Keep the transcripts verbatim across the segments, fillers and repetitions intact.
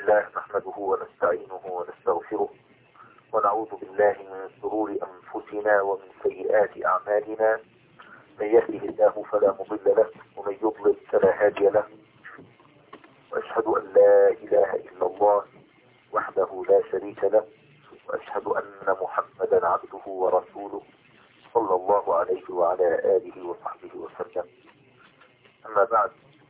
لله نحمده ونستعينه ونستغفره ونعوذ بالله من شرور أنفسنا ومن سيئات أعمالنا. من يهده الله فلا مضل له ومن يضلل فلا هادي له، وأشهد أن لا إله إلا الله وحده لا شريك له، وأشهد أن محمدا عبده ورسوله صلى الله عليه وعلى آله وصحبه وسلم. أما بعد،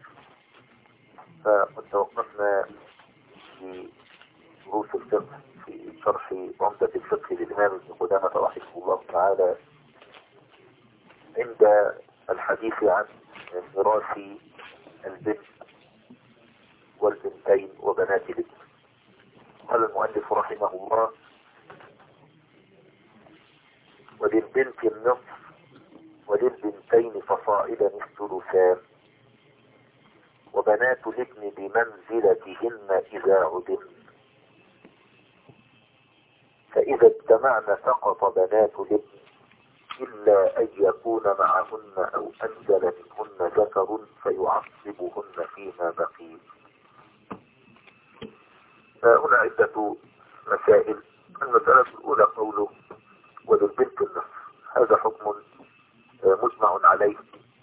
فقد توقفنا في دروس الفقه في شرح عمدة الفقه للإمام ابن قدامة رحمه الله تعالى عند الحديث عن ميراث البنت والبنتين وبنات الابن. قال المؤلف رحمه الله: وللبنت النصف وللبنتين فصاعدا الثلثان، وبنات الابن بمنزلتهن إذا عدم، فإذا اجتمعن سقط بنات الابن إلا أن يكون معهن أو أنزل منهن ذكر فيعصبهن فيما بقي. فهنا عدة مسائل. المسألة الأولى قوله وللبنت النصف، هذا حكم مجمع عليه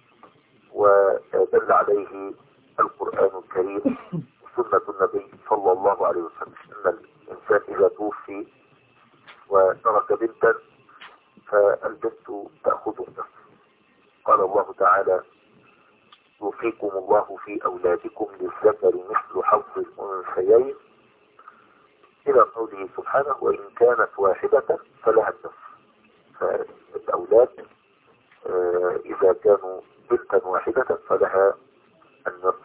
ودل عليه القرآن الكريم وسنة النبي صلى الله عليه وسلم، أن الإنسان إذا توفي وترك بنتا فالبنت تأخذ النصف. قال الله تعالى: يوصيكم الله في أولادكم للذكر مثل حظ الأنثيين، إلى قوله سبحانه: وإن كانت واحدة فلها النصف. فالأولاد إذا كانوا بنتا واحدة فلها النصف.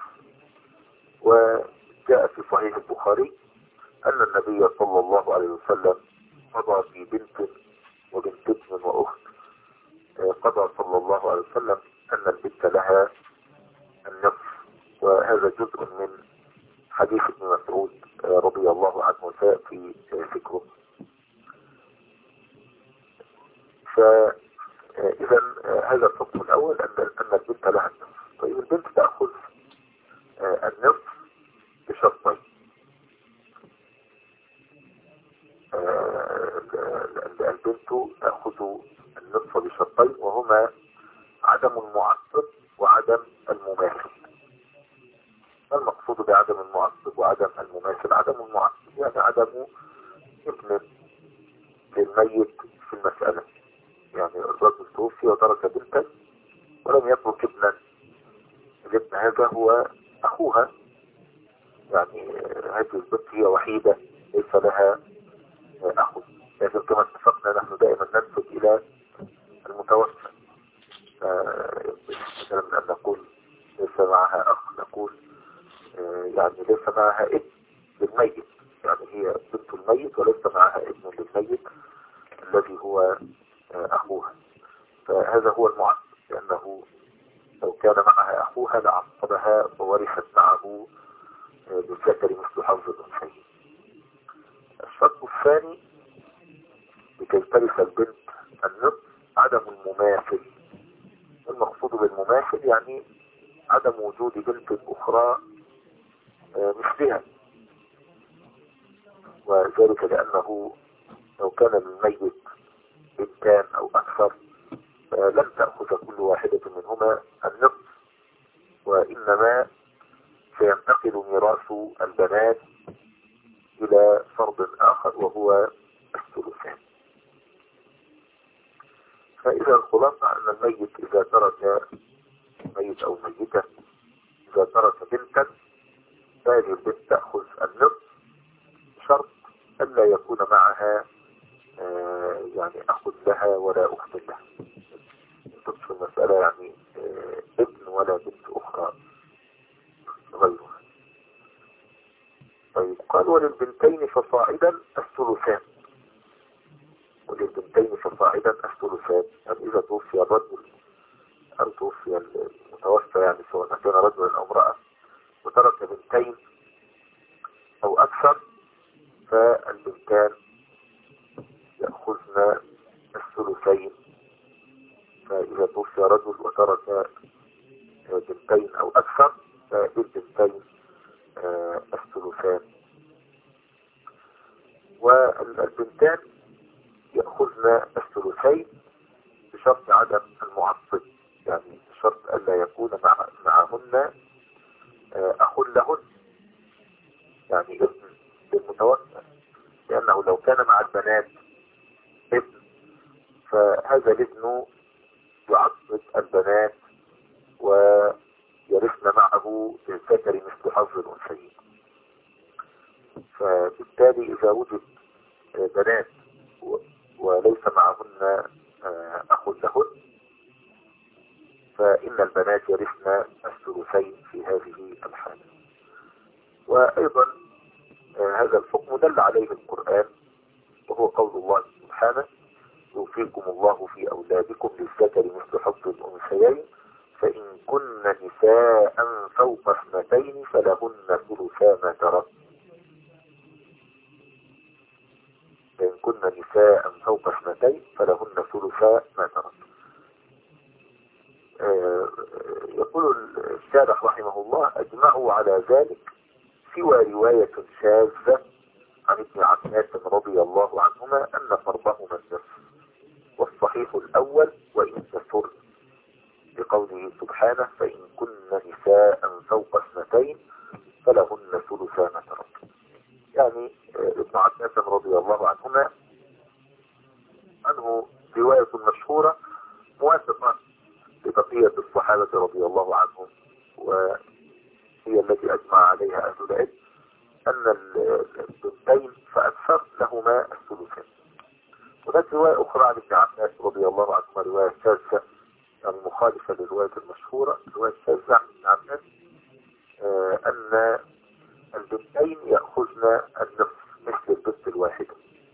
وجاء في صحيح البخاري أن النبي صلى الله عليه وسلم قضى في بنت وبنت ابن وأخت، قضى صلى الله عليه وسلم أن البنت لها النصف، وهذا جزء من حديث ابن مسعود رضي الله عنه وسيأتي ذكره. فإذا هذا الحكم الأول، أن أن البنت لها النصف. طيب، البنت تأخذ النصف بشرطين. البنت تأخذ النصف بشرطين، وهما عدم المعصب وعدم المماثل. ما المقصود بعدم المعصب وعدم المماثل؟ عدم المعصب يعني عدم ابن للميت في المسألة، يعني الرجل توفي وترك بنتا ولم يترك ابنا، الابن هذا هو أخوها، يعني هذه البنت هي وحيدة ليس لها أخو، لكن كما اتفقنا نحن دائما ننسب إلى المتوفى. مثلا أن نقول ليس معها أخ، نقول يعني ليس معها ابن للميت، يعني هي بنت الميت وليس معها ابن للميت الذي هو أخوها. فهذا هو المعصب، لأنه لو كان معها أخوها لعصبها وورثت معه بالذكر مثل حظ الأنثيين. الشرط الثاني لكي ترث البنت النصف عدم المماثل. المقصود بالمماثل يعني عدم وجود بنت أخرى مثلها، وذلك لأنه لو كان للميت بنتان أو أكثر لم تأخذ كل واحدة منهما النصف، وإنما سينتقل ميراث البنات إلى فرض آخر وهو الثلثان. فإذا الخلاصة أن الميت إذا ترك ميت أو ميتة إذا ترك بنتا فهذه البنت تأخذ النصف، شرط ألا يكون معها آه يعني أخ لها ولا أخت لها، في المسألة يعني آه ابن ولا بنت أخرى غيرها. طيب، قال وللبنتين فصاعدا الثلثان. وللبنتين فصاعدا الثلثان، يعني إذا توفي الرجل أو توفي المتوفى، يعني سواء كان رجلا أو امرأة، وترك بنتين أو أكثر، فالبنتان يأخذن الثلثين. فإذا توفي رجل وترك بنتين أو أكثر فالبنتين الثلثان. فالبنتان يأخذن الثلثين بشرط عدم المعصب، يعني بشرط ألا يكون مع معهن أخ لهن، يعني ابن المتوفى، لأنه لو كان مع البنات ابن فهذا الابن يعصب البنات ويرثن معه للذكر مثل حظ الأنثيين. فبالتالي إذا وجد بنات وليس معهن أخ لهن فإن البنات يرثن الثلثين في هذه الحالة. وأيضا هذا الحكم دل عليه القرآن، وهو قول الله سبحانه: يوصيكم الله في أولادكم للذكر مثل حظ الأنثيين فإن كن نساء فوق اثنتين فلهن ثلثا ما ترك فإن كن نساء فوق اثنتين فلهن ثلثا ما ترك. يقول الشارح رحمه الله: أجمعوا على ذلك سوى رواية شاذة عن ابن عباس رضي الله عنهما أن فرضهما النصف، والصحيح الأول وإن كثر، بقوله سبحانه: فإن كن نساء فوق اثنتين فلهن ثلثا ما ترك. يعني ابن عباس رضي الله عنهما عنه رواية مشهورة موافقة لبقية الصحابة رضي الله عنهم، وهي التي أجمع عليها أهل العلم، أن البنتين فأكثر لهما الثلثين. وذلك رواية أخرى عن ابن عباس رضي الله عنهما رواية شاذة، يعني مخالفة للرواية المشهورة، رواية شاذة عن ابن عباس آه أن البنتين يأخذن النصف مثل البنت الواحدة،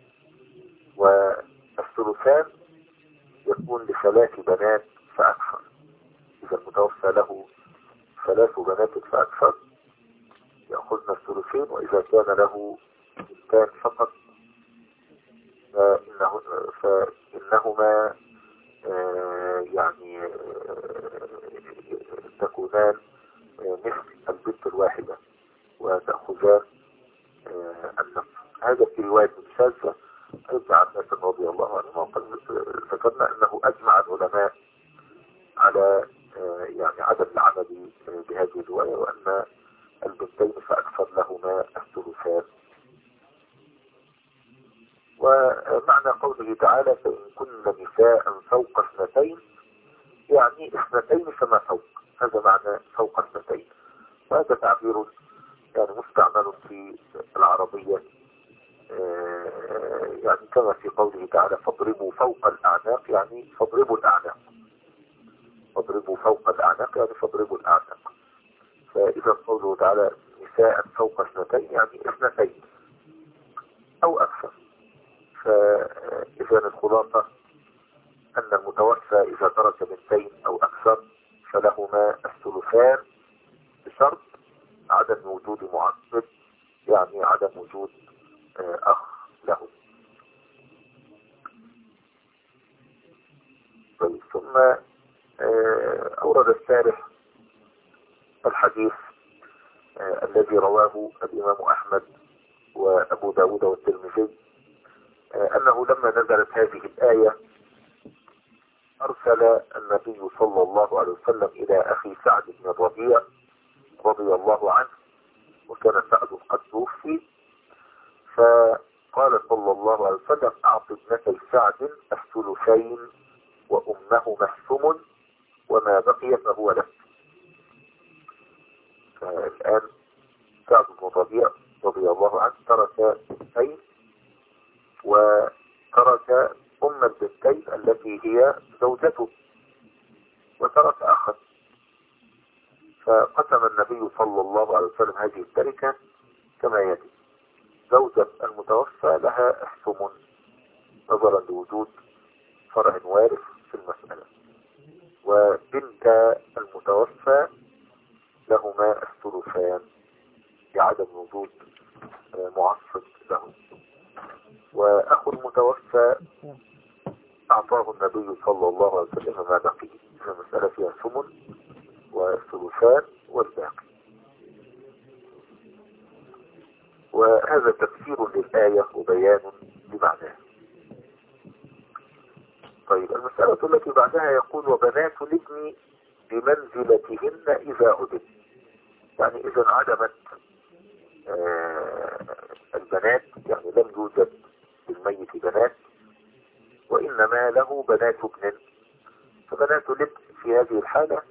والثلثان يكون لثلاث بنات فأكثر. إذا المتوفى له ثلاث بنات فأكثر يأخذن الثلثين، وإذا كان له بنتان فقط فإنه فإنهما آه يعني آه تكونان آه مثل البنت الواحدة وتأخذان آه النصف. هذا في رواية شاذة ابن عباس رضي الله عنه. وقد ذكرنا أنه أجمع العلماء على آه يعني عدم العمل بهذه الرواية، وأن البنتين فأكثر لهما الثلثان. ومعنى قوله تعالى: فإن كن نساء فوق اثنتين، يعني اثنتين فما فوق، هذا معنى فوق اثنتين. وهذا تعبير يعني مستعمل في العربية، يعني كما في قوله تعالى: فاضربوا فوق الأعناق، يعني فاضربوا الأعناق، فاضربوا فوق الأعناق يعني فاضربوا الأعناق. فإذا قوله تعالى نساء فوق اثنتين يعني اثنتين أو أكثر. فإذا الخلاصة أن المتوفى إذا ترك بنتين أو أكثر فلهما الثلثان بشرط عدم وجود معصب، يعني عدم وجود أخ له. ثم أورد الشارح الحديث الذي رواه الإمام أحمد وأبو داود والترمذي أنه لما نزلت هذه الآية أرسل النبي صلى الله عليه وسلم إلى أخي سعد بن الربيع رضي الله عنه، وكان سعد قد توفي، فقال صلى الله عليه وسلم: أعط ابنتي سعد الثلثين وأمهما الثمن وما بقي فهو له. فالآن سعد بن الربيع رضي الله عنه ترك بنتين، وترك أم البنتين التي هي زوجته، وترك أخا. فقسم النبي صلى الله عليه وسلم هذه التركة كما يلي: زوجة المتوفى لها الثمن نظرا لوجود فرع وارث في المسألة، وبنت المتوفى لهما الثلثان بعدم وجود معصب له. وأخو المتوفى أعطاه النبي صلى الله عليه وسلم ما بقي، فالمسألة فيها ثمن والثلثان والباقي. وهذا تفسير للآية وبيان بمعناه. طيب المسألة التي بعدها يقول وبنات الابن بمنزلتهن إذا عدم. يعني إذا عدمت آه البنات، يعني لم يوجد للميت بنات وإنما له بنات ابن، فبنات الابن في هذه الحالة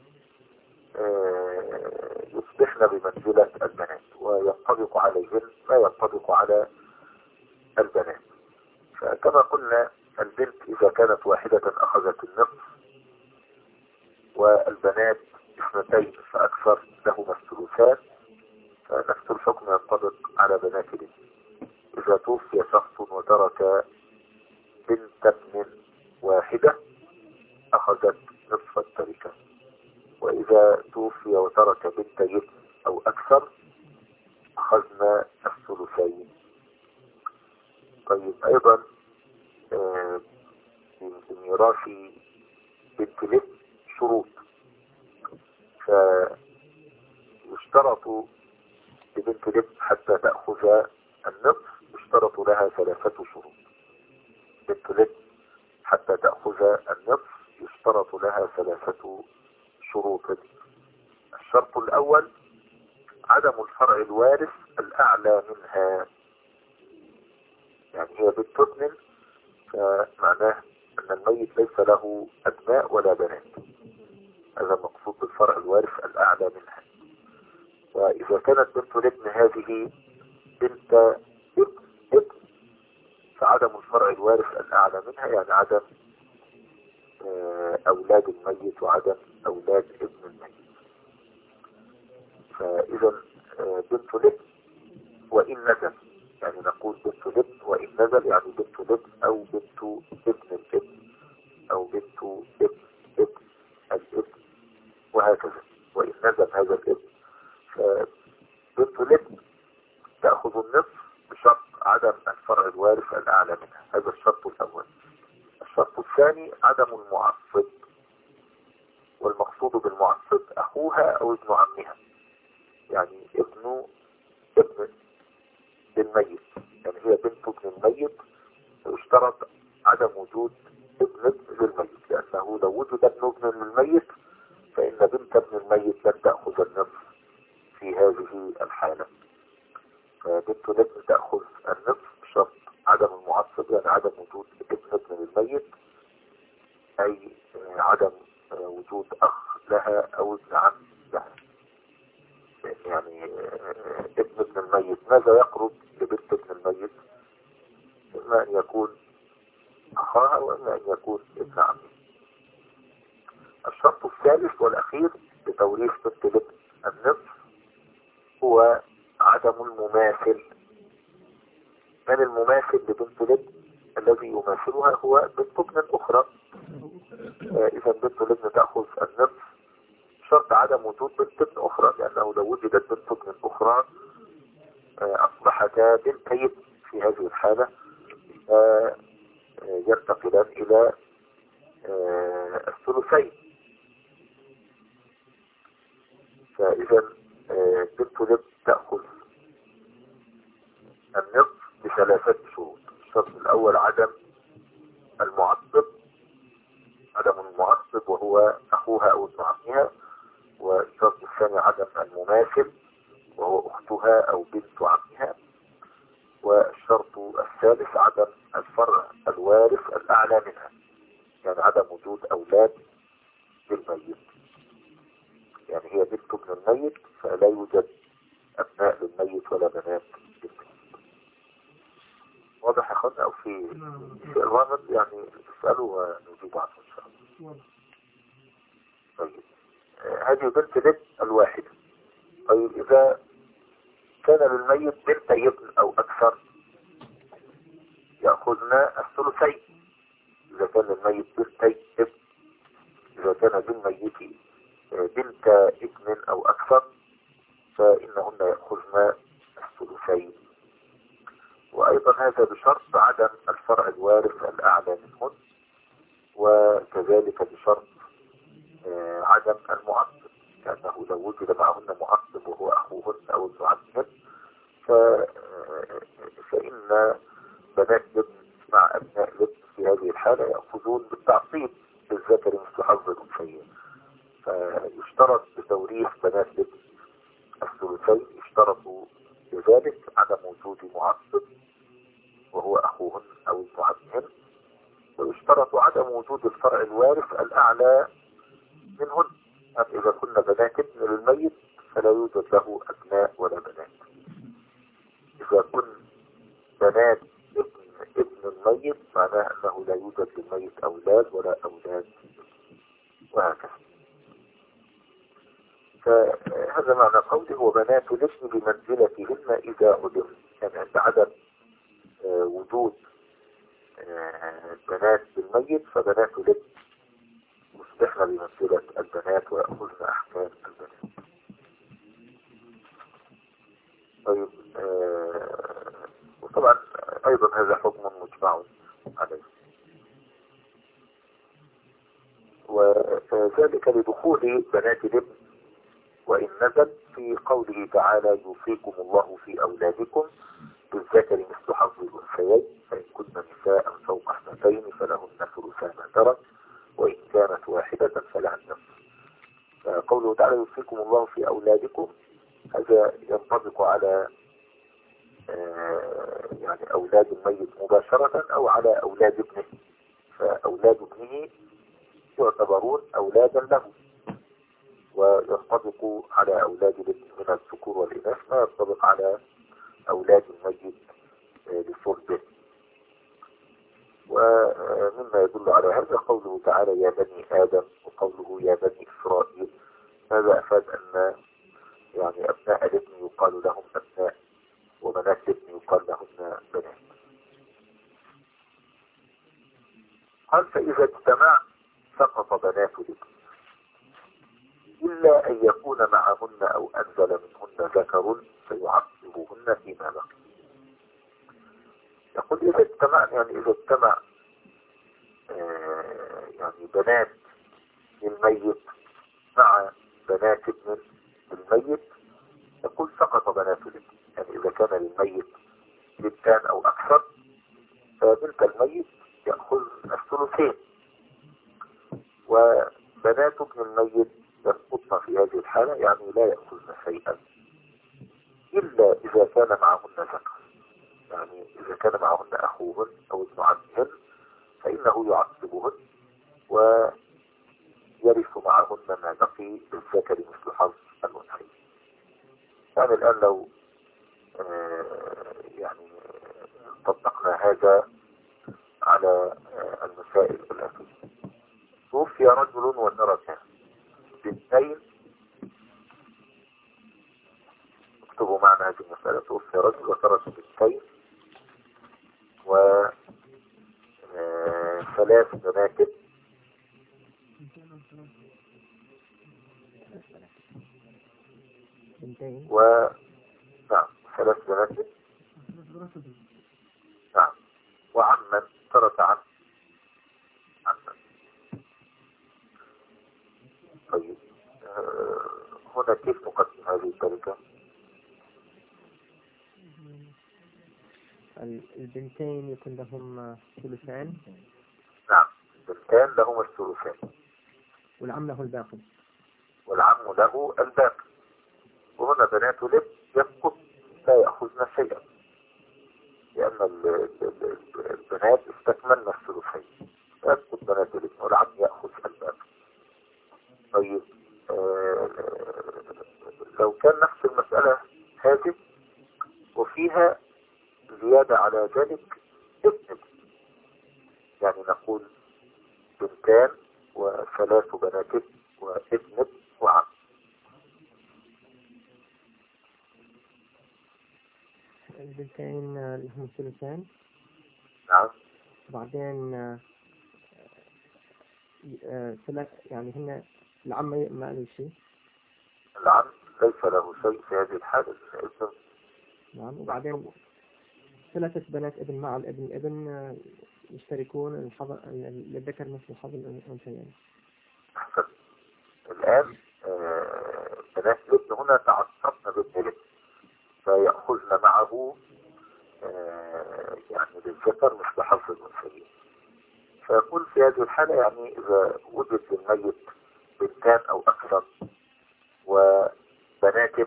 آه يصبحن بمنزلة البنات وينطبق عليهن ما ينطبق على البنات. فكما قلنا البنت إذا كانت واحدة أخذت النصف، والبنات اثنتين فأكثر لهما الثلثان، فنفس الحكم ينطبق على بنات الابن. إذا توفي شخص وترك بنت ابن واحدة أخذت نصف التركة، وإذا توفي وترك بنت ابن أو أكثر أخذنا الثلثين. طيب أيضا آه بميراث بنت الابن شروط، فيشترط لبنت الابن حتى تأخذ النصف يشترط لها ثلاثة شروط. بنت الابن حتى تأخذ النصف يشترط لها ثلاثة شروط. الشرط الأول عدم الفرع الوارث الأعلى منها، يعني هي بنت ابن فمعناه أن الميت ليس له أبناء ولا بنات، هذا المقصود بالفرع الوارث الأعلى منها. وإذا كانت بنت الابن هذه بنت ابن ابن فعدم الفرع الوارث الأعلى منها يعني عدم أولاد الميت وعدم أولاد ابن الميت. فإذا بنت الابن وإن نزل، يعني نقول بنت الابن وإن نزل يعني بنت الابن أو بنت ابن الابن أو بنت ابن ابن الابن وهكذا، وإن نزل هذا الابن. فبنت الابن تأخذ النصف بشرط عدم الفرع الوارث الأعلى منها، هذا الشرط الأول. الشرط الثاني عدم المعصب، والمقصود بالمعصب أخوها أو ابن عمها، يعني ابن ابن للميت، يعني هي بنت ابن الميت ويشترط عدم وجود ابن ابن للميت، لأنه لو وجد ابن ابن للميت فإن بنت ابن الميت لن تأخذ النصف في هذه الحالة. فبنت الابن تأخذ النصف بشرط عدم المعصب، يعني عدم وجود ابن ابن للميت، أي عدم وجود أخ لها أو ابن عم لها. يعني ابن ابن الميت ماذا يقرب لبنت ابن الميت؟ إما أن يكون أخاها وإما أن يكون ابن عمه. الشرط الثالث والأخير لتوريث بنت الابن النصف هو عدم المماثل. من المماثل لبنت الابن؟ الذي يماثلها هو بنت ابن أخرى. إذا بنت الابن تأخذ النصف شرط عدم وجود بنت ابن أخرى، لأنه لو وجدت بنت ابن أخرى أصبحتا بنتين في هذه الحالة يرتقلان إلى الثلثين. فإذا بنت الابن تأخذ النصف بثلاثة شروط. الشرط الأول عدم المعصب، عدم المعصب وهو أخوها أو ابن عمها. والشرط الثاني عدم المماثل وهو أختها أو بنت عمها. والشرط الثالث عدم الفرع الوارث الأعلى منها، يعني عدم وجود أولاد للميت، يعني هي بنت ابن الميت فلا يوجد أبناء للميت ولا بنات للميت. واضح يا أخوانا؟ أو في شيء غامض يعني تسألوا ونجيب عنه إن شاء الله. طيب هذه بنت الابن الواحدة. طيب إذا كان للميت بنت ابن أو أكثر يأخذنا الثلثين. إذا كان للميت بنت ابن، إذا كان للميت بنت ابن أو أكثر فإنهن يأخذن الثلثين. وأيضا هذا بشرط عدم الفرع الوارث الأعلى منهن، وكذلك بشرط عدم المعصب، لأنه لو وجد معهن معصب وهو أخوهن أو ابن عمهن فإن بنات ابن مع أبناء الابن في هذه الحالة يأخذون بالتعصيب للذكر مثل حظ الأنثيين. فيشترط بتوريث بنات الابن الثلثين، يشترط لذلك عدم وجود معصب وهو أخوهن أو ابن عمهن، ويشترط عدم وجود الفرع الوارث الأعلى منهن. يعني إذا كنا بنات ابن للميت فلا يوجد له أبناء ولا بنات. إذا كن بنات ابن ابن الميت معناه أنه لا يوجد للميت أولاد ولا أولاد، وهكذا. فهذا معنى قوله وبنات الابن بمنزلتهن إذا عدم، يعني عند عدم وجود بنات بالميت فبنات الابن مصبحن بمنزلة البنات ويأخذن أحكام البنات. طيب آه وطبعا أيضا هذا حكم مجمع عليه، وذلك لدخول بنات الابن وإن نزل في قوله تعالى يوصيكم الله في أولادكم للذكر مثل حظ الأنثيين فإن كن نساء فوق اثنتين فلهن ثلثا ما ترك وإن كانت واحدة فلها النصف. قوله تعالى يوصيكم الله في أولادكم هذا ينطبق على يعني أولاد الميت مباشرة أو على أولاد ابنه، فأولاد ابنه يعتبرون أولادا له، وينطبق على أولاد الابن من الذكور والإناث ما ينطبق على أولاد الميت لصلبه. ومما يدل على هذا قوله تعالى يا بني آدم وقوله يا بني إسرائيل. هذا أفاد أن يعني أبناء الابن يقال لهم أبناء وبنات الابن يقال لهن بنات. قال فإذا اجتمع سقط بنات الابن إلا أن يكون معهن أو أنزل منهن ذكر فيعصبهن فيما بقي. يقول إذا اجتمع يعني إذا اجتمع آه يعني بنات الميت مع بنات ابن الميت يقول سقط بنات الابن. يعني إذا كان للميت بنتان أو أكثر فبنت الميت يأخذ الثلثين، وبنات ابن الميت يسقطن في هذه الحالة يعني لا يأخذن شيئا إلا إذا كان معهن ذكر. يعني إذا كان معهن أخوهن أو ابن عمهن فإنه يعصبهن ويرث معهن ما بقي للذكر مثل حظ الأنثيين. يعني الآن لو آه يعني طبقنا هذا على آه المسائل الآتية. توفي رجل وترك بنتين، اكتبوا معنا هذه المسألة. توفي رجل وترك بنتين وثلاث بنات و نعم ثلاث بنات نعم وعما ترك عم عما. طيب آه هنا كيف نقسم هذه التركة؟ البنتين يكون لهم ثلثان. نعم البنتان لهم الثلثان والعم له الباقي والعم له الباقي. وهنا بنات الابن يسقط لا يأخذن شيئا لأن البنات استكملن الثلثين، يسقط بنات الابن والعم يأخذ الباقي. طيب آه لو كان نفس المسألة هذه وفيها زيادة على ذلك ابن، يعني نقول بنتان وثلاث بنات وابن وعم. البنتين لهم ثلثان. نعم. بعدين ثلاث يعني هن العم ما له شيء. العم ليس له شيء في هذه الحالة. نعم. وبعدين ثلاثة بنات ابن مع الابن ابن يشتركون الحظ للذكر مثل حظ الأنثيين. أحسن. الآن آه بنات الابن هنا تعصبن بابن الابن فيأخذن معه آه يعني للذكر مثل حظ الأنثيين. فيقول في هذه الحالة يعني إذا وجد للميت بنتان أو أكثر وبنات،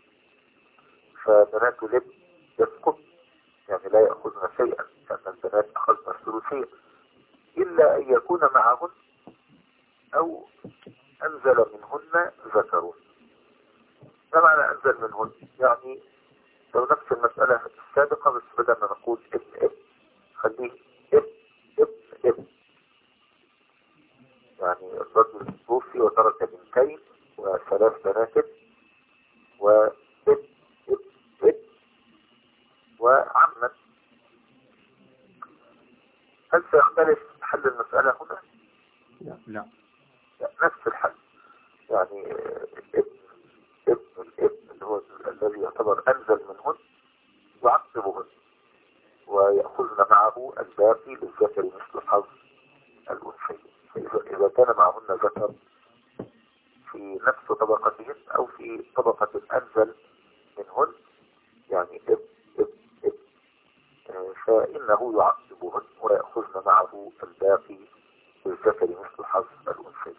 فبنات الابن يسقط، يعني لا يأخذن شيئا، لأن البنات أخذن الثلثين، إلا أن يكون معهن أو أنزل منهن ذكر. ما معنى أنزل منهن؟ يعني لو نفس المسألة السابقة بس بدل ما نقول ابن ابن خليه ابن ابن ابن، يعني الرجل توفي وترك بنتين وثلاث بنات وابن ابن ابن وعما. هل سيختلف حل المسألة هنا؟ لا لا لا، نفس الحل. يعني ابن ابن الابن اللي هو الذي يعتبر أنزل منهن يعقبهن ويأخذن معه الباقي للذكر مثل حظ الأنثيين. إذا كان معهن ذكر في نفس طبقتهن أو في طبقة أنزل منهن، يعني ابن ابن ابن، فإنه يعقبهن ويأخذن معه الباقي للذكر مثل حظ الأنثيين.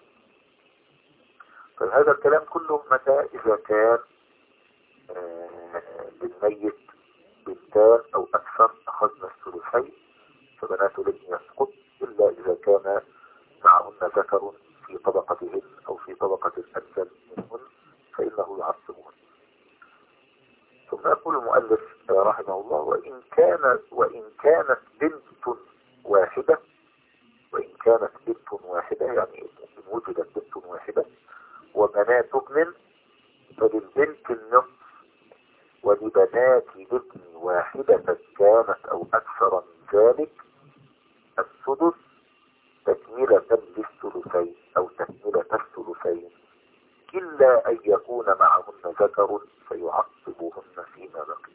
فهذا الكلام كله متى؟ إذا كان آه للميت بنتان أو أكثر أخذنا الثلثين، فبنات الابن يسقط، إلا إذا كان معهن ذكر في طبقتهن أو في طبقة الأنزل منهن فإنه يعصبهن. ثم يقول المؤلف رحمه الله: وإن كانت وإن كانت بنت واحدة، وإن كانت بنت واحدة يعني إن وجدت بنت واحدة وبنات ابن، فللبنت النصف، ولبنات الابن واحدة كانت أو أكثر من ذلك السدس تكملة للثلثين أو تكملة الثلثين، إلا أن يكون معهن ذكر فيعصبهن فيما بقي.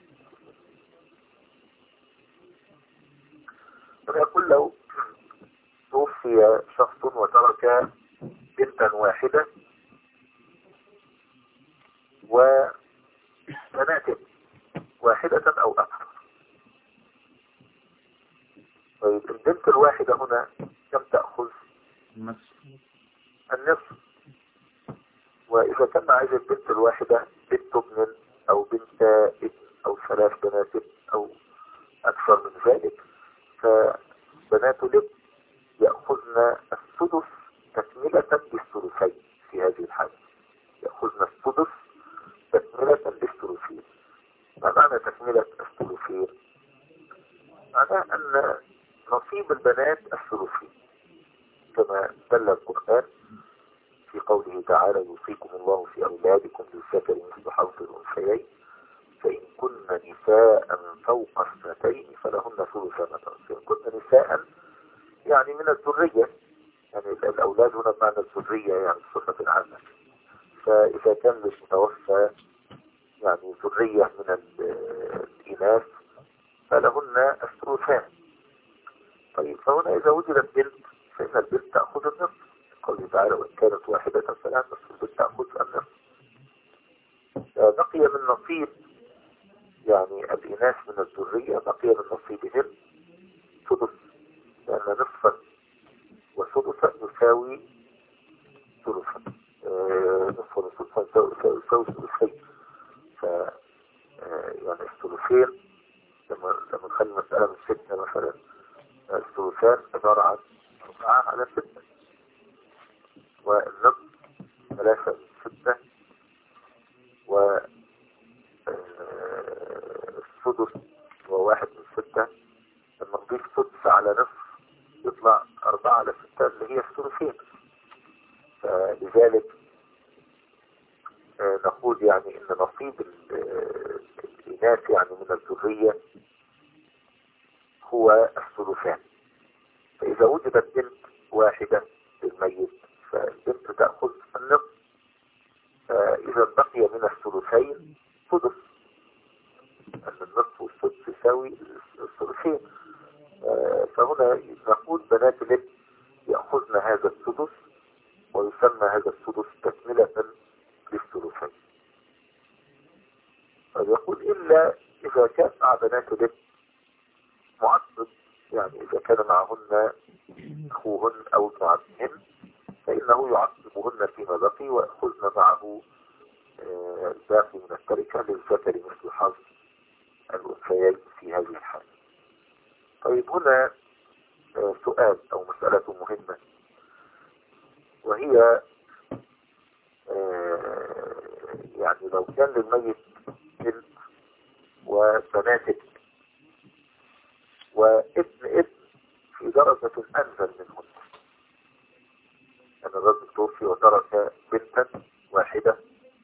فيقول لو توفي شخص وترك بنتا واحدة وبنات واحدة أو أكثر، طيب البنت الواحدة هنا كم تأخذ؟ النصف. النصف. وإذا كان عايز البنت الواحدة بنت ابن أو بنت ابن أو ثلاث بنات أو أكثر من ذلك، فبنات الابن يأخذن السدس تكملة للثلثين. في هذه الحالة يأخذن السدس تكملة للثلثين. ما معنى تكملة الثلثين؟ معناه أن نصيب البنات الثلثين كما دل القرآن في قوله تعالى: يوصيكم الله في أولادكم للذكر مثل حظ الأنثيين فإن كن نساء فوق اثنتين فلهن ثلث ما ترك. فإن كن نساء يعني من الذرية، يعني الأولاد هنا بمعنى الذرية يعني الصفة العامة. فإذا كان للمتوفى يعني ذرية من الإناث فلهن الثلثان. طيب فهنا إذا وجدت بنت فإن البنت تأخذ النصف، قوله تعالى: وإن كانت واحدة فلا نصف، البنت تأخذ النصف. بقي من نصيب يعني الإناث من الذرية، بقي من نصيبهم سدس، لأن نصفا وسدسا يساوي ثلثا، نصفا وسدسا يساوي ثلثين. ف يعني الثلثين لما لما نخلي المسألة من ستة مثلا، الثلثان عبارة عن أربعة على ستة، والنصف ثلاثة من ستة، والسدس وواحد من ستة. لما نضيف سدس على نصف يطلع أربعة على ستة اللي هي الثلثين. فلذلك نقول يعني إن نصيب الإناث يعني من الذرية هو الثلثان. فإذا وجدت بنت واحدة للميت فالبنت تأخذ النصف، فإذا بقي من الثلثين سدس، أن النصف والسدس يساوي الثلثين. فهنا نقول بنات الابن يأخذن هذا السدس ويسمى هذا السدس تكملة للثلثين. فيقول إلا إذا كان مع بنات الابن معصب يعني إذا كان معهن أخوهن أو ابن عمهن فإنه يعصبهن فيما بقي ويأخذن معه الباقي من التركة للذكر مثل حظ الأنثيين في هذه الحالة. طيب هنا سؤال أو مسألة مهمة، وهي يعني لو كان للميت بنت وبنات ابن وابن ابن في درجة أنزل منهن، أن الرجل توفي وترك بنتا واحدة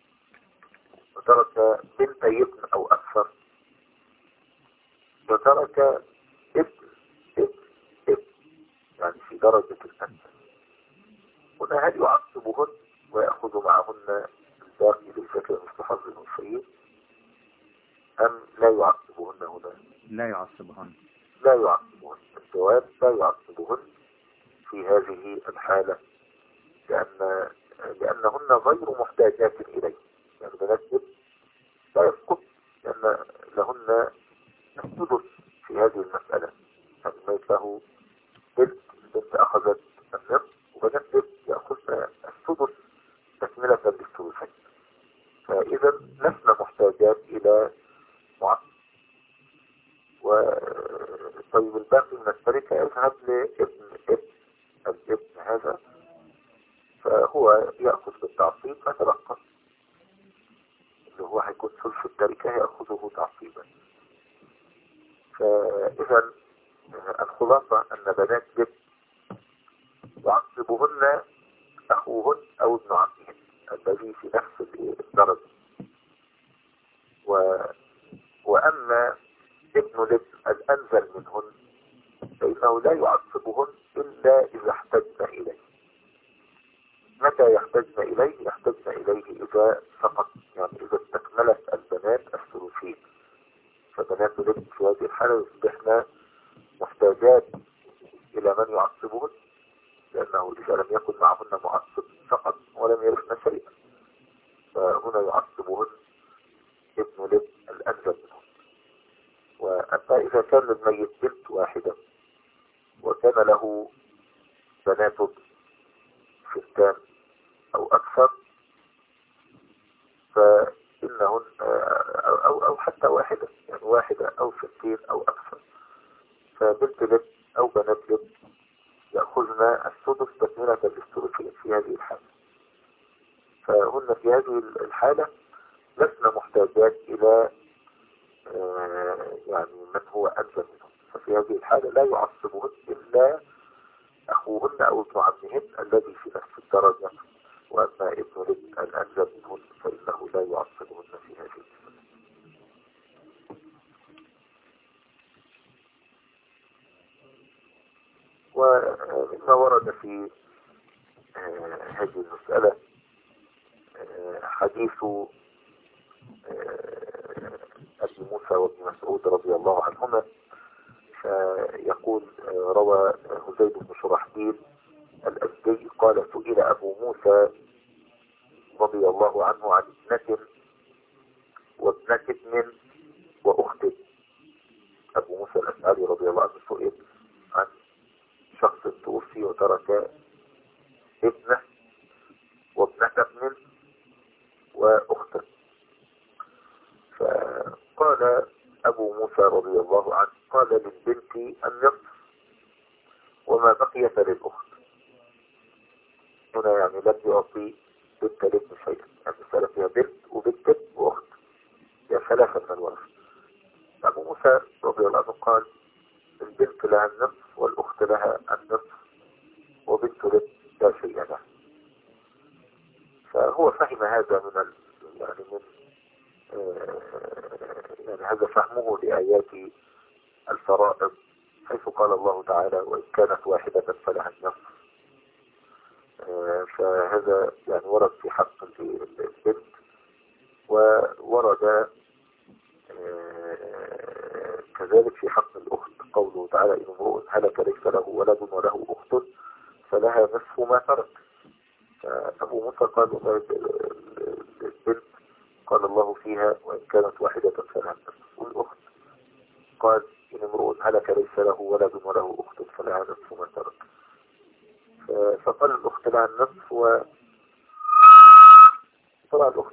وترك بنتي ابن أو أكثر وترك ابن ابن ابن يعني في درجة الأنزل، هنا هل يعصبهن ويأخذ معهن الباقي للذكر مثل حظ الأنثيين أم لا يعصبهن؟ هنا لا يعصبهن لا يعصبهن. الجواب لا يعصبهن في هذه الحالة، لأن لأنهن غير محتاجات إليه، يعني بنات لا يسقط لأن لهن السدس في هذه المسألة. يعني الميت له بنت بنت أخذت النصف وبنات يأخذن السدس تكملة للثلثين، فإذا لسنا محتاجات إلى معصب. وطيب الباقي من التركة يذهب لابن ابن الابن هذا، فهو يأخذ بالتعصيب ما تبقى، اللي هو هيكون ثلث التركة يأخذه تعصيبا. فإذا الخلاصة أن بنات ابن يعصبهن أخوهن أو ابن عمهن الذي في نفس الدرجة، و... وأما ابن الابن الأنزل منهن فإنه لا يعصبهن إلا إذا احتجنا إليه. متى يحتجنا إليه؟ يحتجنا إليه إذا سقط، يعني إذا استكملت البنات الثلثين، فبنات الابن في هذه الحالة يصبحن محتاجات إلى من يعصبهن، لأنه إذا لم يكن معهن معصب فقط ولم يرثن شيئا، فهنا يعصبهن ابن الابن الأنزل منهن. وأما إذا كان للميت بنت واحدة وكان له بنات ستان أو أكثر فإنهن أو, أو حتى واحدة، يعني واحدة أو ستين أو أكثر، فبنت لب أو بنات لب يأخذن السدس تكملة للثلثين في هذه الحالة. فهن في هذه الحالة لسنا محتاجات إلى يعني من هو أنزل منهم، ففي هذه الحالة لا يعصبهن إلا أخوهن أو ابن عمهن الذي في نفس الدرجة، وأما ابن الابن الأنزل منهن فإنه لا يعصبهن في هذه الحالة. ومما ورد في هذه المسألة حديث أبي موسى وابن مسعود رضي الله عنهما، فيقول روى هزيد بن شرحبيل الأزدي قال سئل أبو موسى رضي الله عنه عن ابنة وابنة ابن وأخت. أبو موسى الأشعري رضي الله عنه سئل عن شخص توفي وترك ابنه وابنة ابن وأخت، فقال أبو موسى رضي الله عنه قال للبنت النصف وما بقي فللأخت. هنا يعني لم يعطي بنت الابن شيئا، يعني مسألة فيها بنت وبنت وأخت، هي ثلاثة من الورث. أبو موسى رضي الله عنه قال البنت لها النصف والأخت لها النصف وبنت الابن لا شيء لها. فهو فهم هذا من ال... يعني من آه... يعني هذا فهمه لآيات الفرائض، حيث قال الله تعالى وإن كانت واحدة فلها النصف. آه... فهذا يعني ورد في حق البنت، وورد آه... كذلك في حق الأخت قوله تعالى إن امرؤ هلك ليس له ولد وله أخت فلها نصف ما ترك. فأبو موسى قال البنت قال الله فيها وإن كانت واحدة فلها النصف، والأخت قال إن امرؤ هلك ليس له ولد وله أخت فلها نصف ما ترك. فقال الأخت لها النصف، و طبعا الأخت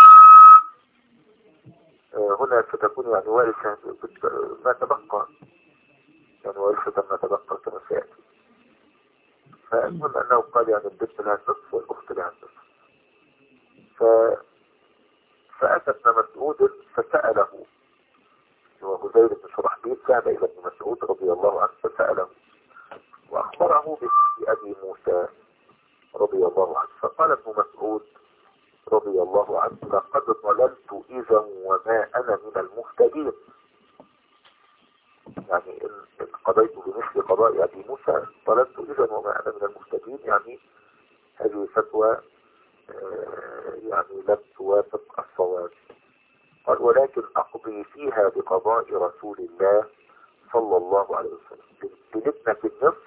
هنا ستكون يعني وارثة ما تبقى، يعني وارثة ما تبقى كما سيأتي. فالمهم أنه قال يعني البنت لها النصف والأخت لها النصف. ف... فأتى ابن مسعود فسأله، وهزيل بن شرحبيل ذهب إلى ابن مسعود رضي الله عنه فسأله وأخبره باسم أبي موسى رضي الله عنه. فقال ابن مسعود رضي الله عنه لقد ضللت إذا وما أنا من المهتدين. يعني إن قضيت بمثل قضاء أبي موسى ضللت إذا وما أنا من المهتدين، يعني هذه فتوى يعني لم توافق الصواب. قال ولكن أقضي فيها بقضاء رسول الله صلى الله عليه وسلم لابنة النصف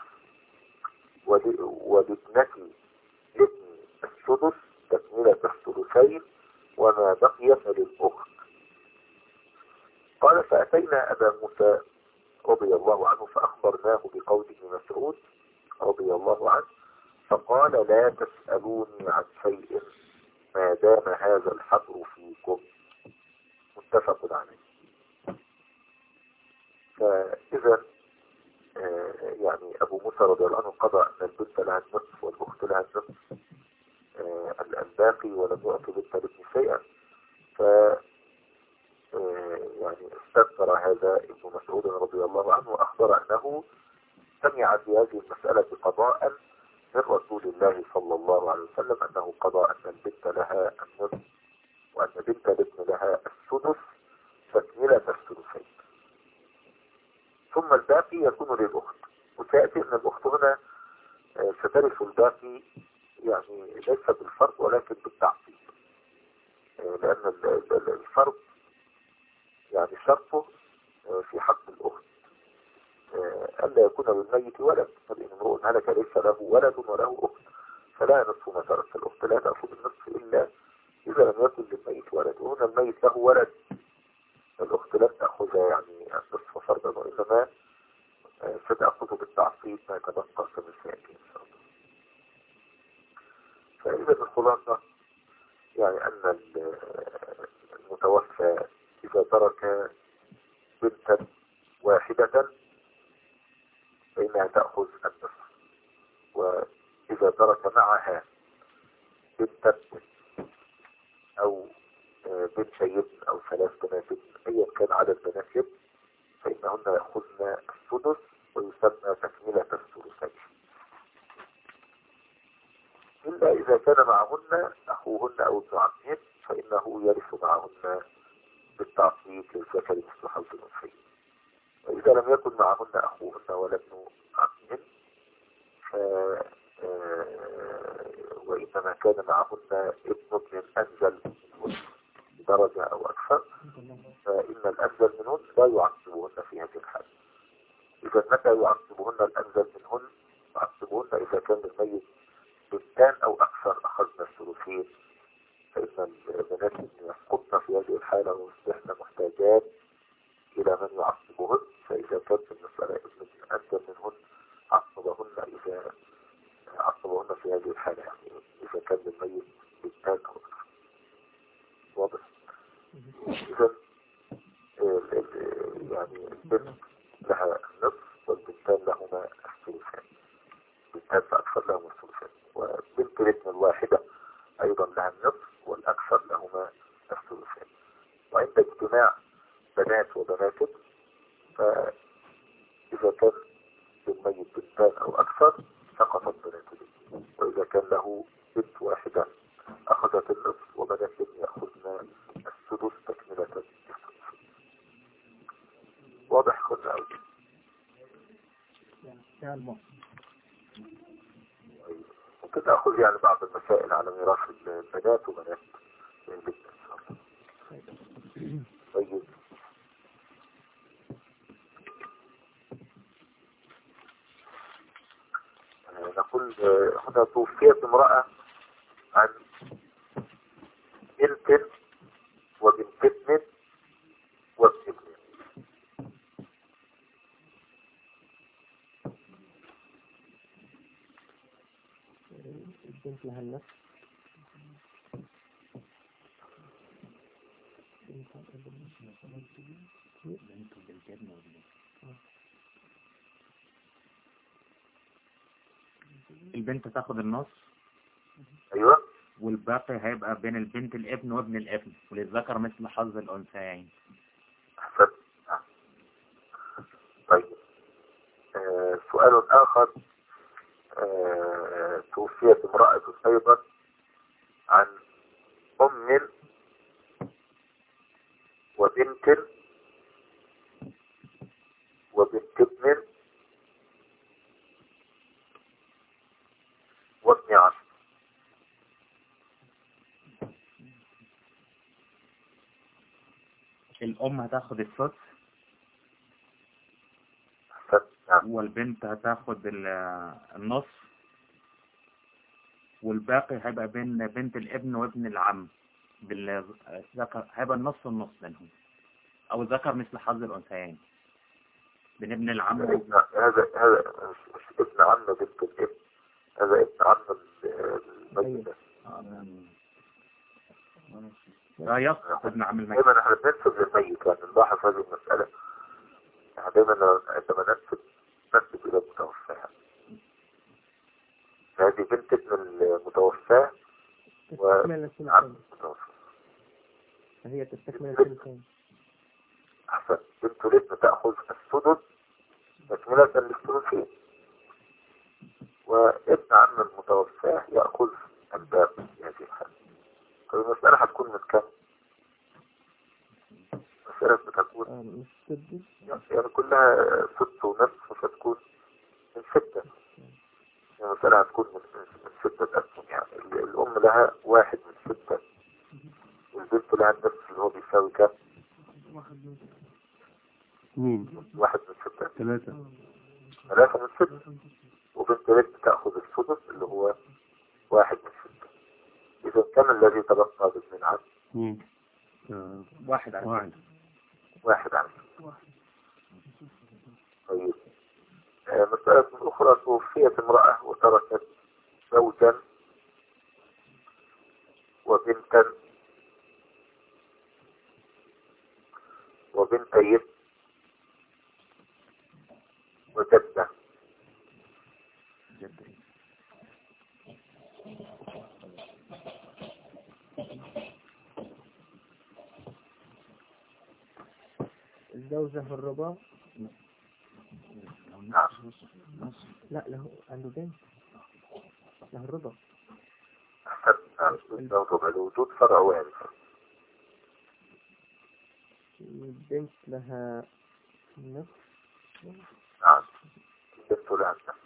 ولابنتي ابن السدس تكملة الثلثين وما بقي فللأخت. قال فأتينا أبا موسى رضي الله عنه فأخبرناه بقول ابن مسعود رضي الله عنه، فقال لا تسألوني عن شيء ما دام هذا الحبر فيكم. متفق عليه. فإذا آه يعني أبو موسى رضي الله عنه قضى أن البنت لها النصف والأخت لها النصف آه الباقي ولم يعطي بنت الابن شيئا. ف آه يعني استذكر هذا ابن مسعود رضي الله عنه وأخبر أنه سمع في هذه المسألة قضاء من رسول الله صلى الله عليه وسلم أنه قضى أن البنت لها النصف وأن بنت الابن لها السدس تكملة الثلثين، ثم الباقي يكون للأخت. وسيأتي أن الأخت هنا سترث الباقي يعني ليس بالفرض ولكن بالتعصيب، لأن الفرض يعني شرطه في حق الأخت ألا يكون للميت ولد، فإن امرؤ هلك ليس له ولد وله أخت فلا نصف ما ترك. الأخت لا تأخذ النصف إلا إذا لم يكن للميت ولد، وهنا الميت له ولد الأخت لم تأخذها يعني النصف فرضا، وإنما ستأخذه بالتعصيب ما تبقى كما سيأتي إن شاء الله. فإذا الخلاصة يعني أن المتوفى إذا ترك بنتا واحدة فإنها تأخذ النصف، وإذا ترك معها بنتا أو بنتين أو ثلاث بنات أيا كان عدد بنات ابن فإنهن يأخذن السدس ويسمى تكملة الثلثين، إلا إذا كان معهن أخوهن أو ابن عمهن فإنه يرث معهن بالتعصيب للذكر مثل حظ الأنثيين. وإذا لم يكن معهن أخوهن ولا ابن عمهن ف وإنما كان معهن ابن ابن أنزل منهن درجة أو أكثر فإن الأنزل منهن لا يعصبهن في هذه الحالة. إذا متى يعصبهن الأنزل منهن؟ يعصبهن إذا كان الميت بنتان أو أكثر أخذنا الثلثين، فإن البنات يسقطن في هذه الحالة ويصبحن محتاجات إلى من يعصبهن. فإذا كانت المسألة ابن أنزل منهن عصبهن إذا عصبهن في هذه الحالة، يعني إذا كان الميت بنتان أو أكثر. واضح؟ إذا يعني البنت لها النصف والبنتان لهما الثلثان، بنتان فأكثر لهما الثلثان، وبنت الابن الواحدة أيضا لها النصف والأكثر لهما الثلثان. وعند اجتماع بنات وبنات فإذا كان للميت بنتان أو أكثر سقطت بنات الابن، وإذا كان له بنت واحدة أخذت النصف وبنات الابن يأخذن السدس تكملة الثلثين. واضح كنا أولا؟ ممكن تأخذ يعني بعض المسائل على ميراث البنات وبنات الابن إن شاء الله. طيب نقول هنا توفيت امرأة عن بنت وبنت ابن وابن ابن، البنت لها النفس. البنت تاخد النص. ايوه. والباقي هيبقى بين البنت الابن وابن الابن، وللذكر مثل حظ الأنثيين. احسن. طيب آه سؤال اخر. آه توفيت امرأة ايضا عن ام وبنت وبنت ابن وابن عم. الأم هتاخد السدس، نعم. والبنت هتاخد النص، والباقي هيبقى بين بنت الابن وابن العم. بالذكر هيبقى النص والنص بينهم، أو الذكر مثل حظ الأنثيين بين ابن العم. هذا هذا هذا مش, مش ابن عم بنت الابن، هذا ابن عم الميت. لا يسقط ابن عم الميت. دايما احنا بننسب للميت، يعني نلاحظ هذه المسألة. يعني دايما عندما ننسب ننسب إلى المتوفى. هذه بنت ابن المتوفى وعم المتوفى، فهي تستكمل الثلثين. أحسن. بنت الابن تأخذ السدس تكملة للثلثين، وابن عم المتوفى يأخذ الباب في هذه الحالة. فالمسألة هتكون من كم؟ مسألة بتكون يعني كلها ست ونصف، مش هتكون من ستة. يعني المسألة هتكون من, من ستة أسهم. يعني الأم لها واحد من ستة، والبنت لها النصف اللي هو بيساوي كم؟ مين؟ واحد من ستة. ثلاثة. ثلاثة من ستة. وبنت الابن تأخذ السدس اللي هو واحد من ستة. إذا كان الذي تبقى بابن العم مين؟ آه. واحد على واحد واحد عن طيب. آه مسألة أخرى. توفيت امرأة وتركت زوجا وبنتا وبنتين وجدة. الزوجة الربع. نعم. لا له عنده بنت له الربع. أحسن. الزوجة الوجود فرع وارث. البنت لها نصف. نعم. البنت لها النصف.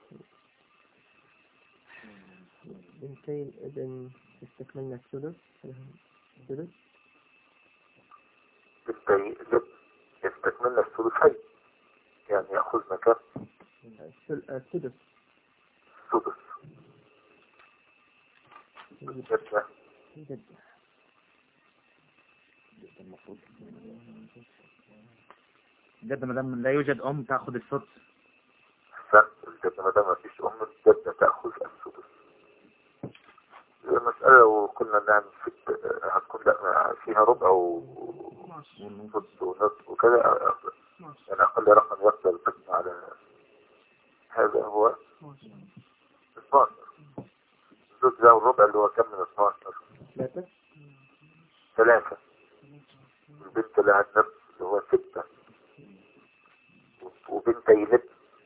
بنتين ابن استكملنا الثلث. الثلث. بنتين ابن استكملنا الثلثين، يعني يأخذنا كم؟ السدس. السدس. جدة. جدة. المفروض جد ما دام لا يوجد أم تأخذ السدس. أحسن. الجدة ما دام ما فيش أم الجدة تأخذ السدس. المسألة وكنا نعمل في هتكون فيها ربع ونص ونصف وكذا، يعني أقل رقم يقدر القسم على هذا هو اثناشر. الزوج له الربع اللي هو كم من اثناشر؟ ثلاثة. ثلاثة. البنت لها النفس اللي هو ستة، وبنتي لب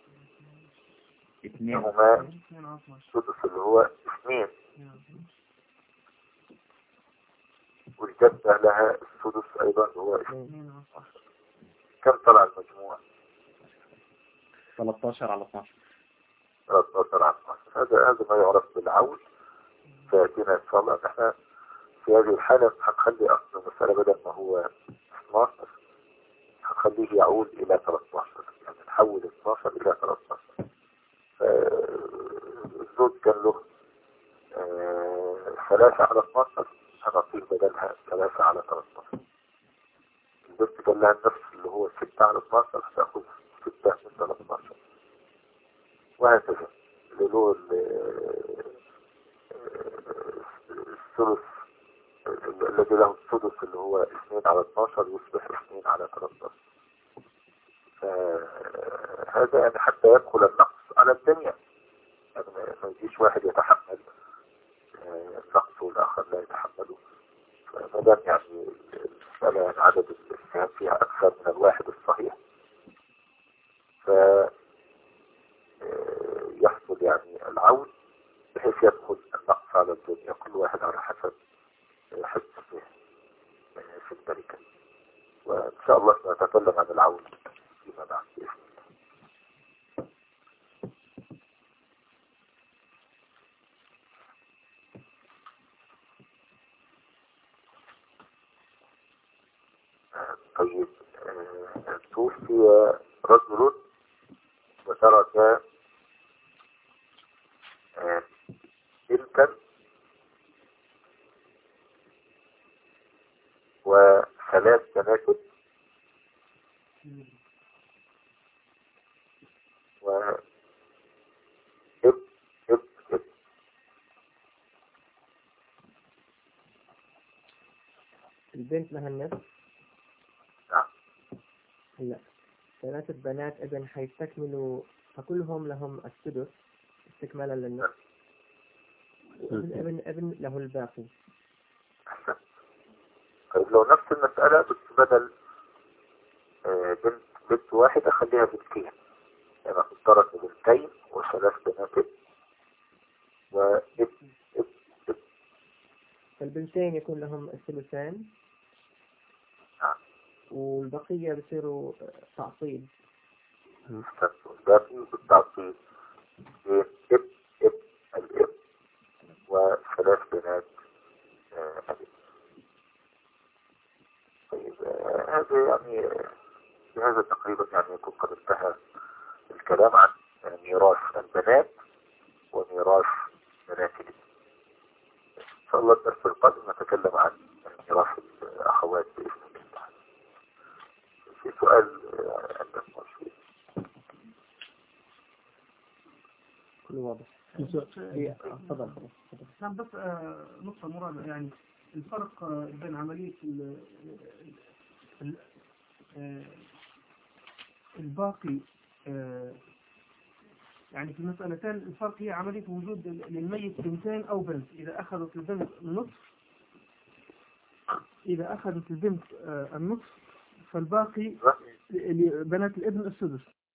اثنين هما السدس اللي هو اثنين، والجدة لها السدس أيضا هو اثنين. كم طلع المجموع؟ ثلاثة عشر على اثناشر. ثلاثة عشر على اثناشر. هذا هذا ما يعرف بالعول. فأتينا إن شاء الله نحن في هذه الحالة هنخلي أصل المسألة بدل ما هو اثناشر هنخليه يعود إلى ثلاثة عشر، يعني نحول اثناشر إلى ثلاثة عشر. الزوج كان له ثلاثة على اثناشر، هنعطيه بدلها ثلاثة على ثلاثة عشر. البنت كان لها النفس اللي هو ستة على اثناشر، هتاخد ستة من ثلاثة عشر، وهكذا. اللي له على اتناشر يصبح اثنين على ثلاثة عشر. فهذا يعني حتى يدخل النقص على الجميع، يعني ما يجيش واحد يتحمل النقص والآخر لا يتحمله. فما دام يعني المسألة يعني عدد السهام فيها أكثر من الواحد الصحيح، فيحصل يعني العون بحيث يدخل النقص على الجميع، كل واحد على حسب حسه في التركة. وإن شاء الله سنتكلم عن العون فيما بعد بإذن الله. طيب، توفي رجل وترك بنتا وثلاث بنات وابن ابن ابن. البنت لها النصف. نعم. هلا ثلاثة بنات ابن حيستكملوا، فكلهم لهم السدس استكمالا للنصف، وابن ابن ابن له الباقي. أحسن. طيب لو نفس المسألة بس بدل آه بنت بنت واحدة خليها بنتين، يعني افترض بنتين وثلاث بنات وابن ابن ابن. فالبنتين يكون لهم الثلثان. نعم. والبقية بصيروا تعصيب. أحسن. والباقي بالتعصيب بين ابن ابن الابن وثلاث بنات آه الابن. طيب آه هذا يعني بهذا تقريبا يعني يكون قد انتهى الكلام عن ميراث البنات وميراث بنات الابن. إن شاء الله الدرس القادم نتكلم عن ميراث الأخوات بإذن الله. في سؤال عندك مشهور؟ كل واضح. تفضل تفضل. نعم، بس نقطة مراد، يعني الفرق بين عملية الباقي يعني في المسألتين، الفرق هي عملية وجود للميت بنتين أو بنت. إذا أخذت البنت النصف إذا أخذت البنت النصف فالباقي بنات الابن السدس.